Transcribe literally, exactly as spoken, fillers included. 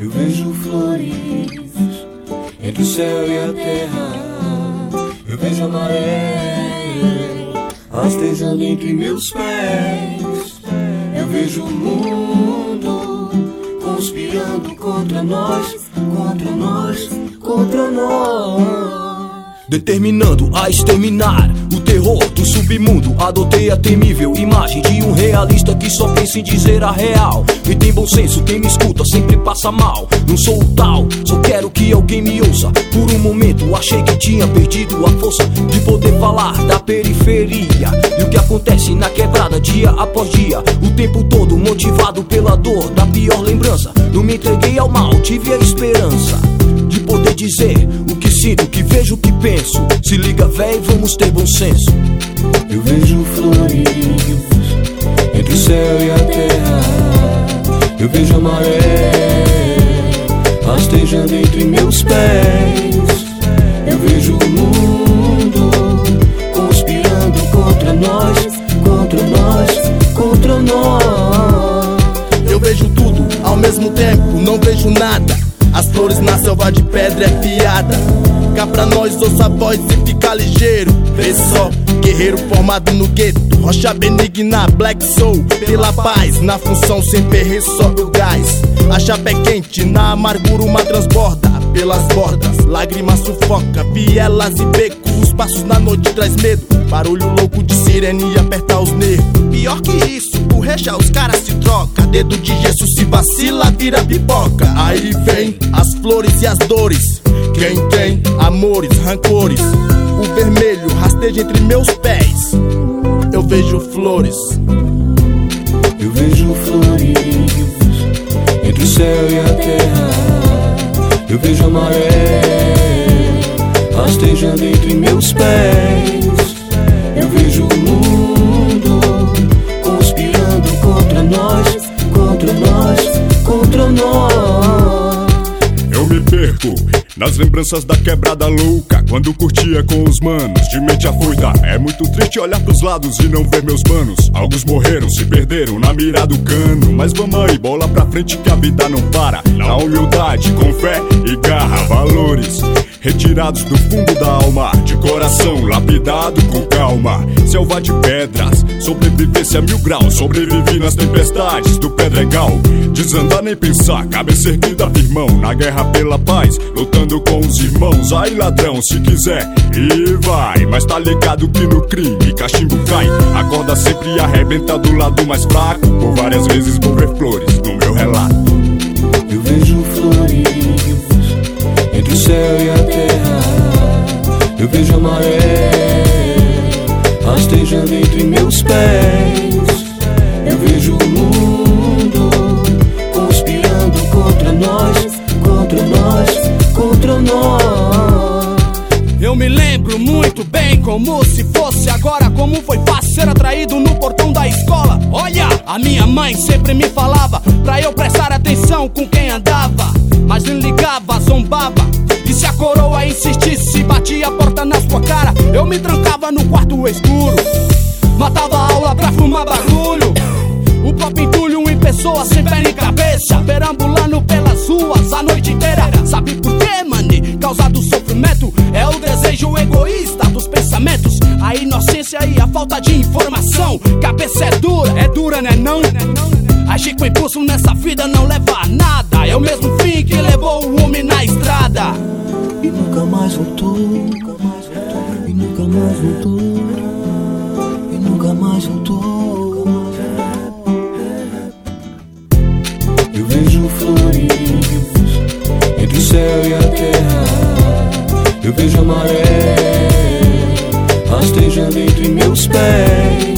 Eu vejo flores entre o céu e a terra. Eu vejo a maré rastejando entre meus pés. Eu vejo o mundo conspirando contra nós, contra nós, contra nós. Determinando a exterminar o terror do submundo. Adotei a temível imagem de um realista que só pensa em dizer a real. E tem bom senso, quem me escuta sempre passa mal. Não sou o tal, só quero que alguém me ouça. Por um momento achei que tinha perdido a força de poder falar da periferia e o que acontece na quebrada dia após dia. O tempo todo motivado pela dor da pior lembrança. Não me entreguei ao mal, tive a esperança de poder dizer o que sinto, o que vejo, o que penso. Se liga, véi, vamos ter bom senso. Eu vejo flores entre o céu e a terra. Eu vejo a maré rastejando entre meus pés. Eu vejo o mundo conspirando contra nós, contra nós, contra nós. Eu vejo tudo ao mesmo tempo, não vejo nada. As flores na selva de pedra é piada. Cá pra nós ouça a voz e fica ligeiro. Vê só, guerreiro formado no gueto. Rocha benigna, black soul. Pela paz, na função sem perrer sobe o gás. A chapa é quente, na amargura uma transborda. Pelas bordas, lágrimas sufoca. Vielas e becos, os passos na noite traz medo. Barulho louco de sirene e apertar os nervos. Pior que isso, por recha os caras se troca. Dedo de gesso se vacila, vira pipoca. Aí vem as flores e as dores. Quem tem amores, rancores. O vermelho rasteja entre meus pés. Eu vejo flores. Eu vejo flores entre o céu e a terra. Eu vejo a maré rastejando entre meus pés. Eu vejo o mundo conspirando contra nós, contra nós, contra nós. Eu me perco nas lembranças da quebrada louca, quando curtia com os manos, de mente afoita. É muito triste olhar pros lados e não ver meus manos. Alguns morreram, se perderam na mira do cano. Mas vamos aí, bola pra frente que a vida não para. Na humildade, com fé e garra, valores retirados do fundo da alma, de coração lapidado com calma. Selva de pedras, sobrevivência a mil graus. Sobrevivi nas tempestades do Pedregal. Desandar nem pensar, cabeça erguida firmão. Na guerra pela paz, lutando com os irmãos. Aí ladrão, se quiser, e vai. Mas tá ligado que no crime cachimbo cai. Acorda sempre e arrebenta do lado mais fraco. Por várias vezes vou ver flores no meu relato. Eu vejo flores entre o céu e a terra. Eu vejo a maré rastejando entre meus pés. Eu vejo o mundo conspirando contra nós, contra nós, contra nós. Eu me lembro muito bem, como se fosse agora, como foi fácil ser atraído no portão da escola. Olha, a minha mãe sempre me falava pra eu prestar atenção com quem andava, mas nem ligava, zombava. E se a coroa insistisse, batia a porta na sua cara, eu me trancava no quarto escuro, matava a aula pra fumar bagulho. O próprio entulho em pessoa, sem pé nem cabeça, perambulando pelas ruas a noite inteira. Sabe por quê, mano? Causa do sofrimento é o desejo egoísta dos pensamentos, a inocência e a falta de informação. Cabeça é dura, é dura, né não? Agir com impulso nessa vida não leva a nada. É o mesmo fim que levou o homem na estrada. E nunca mais voltou, e nunca mais voltou, e nunca mais voltou. Eu vejo flores entre o céu e a terra. Eu vejo a maré rastejando entre meus pés.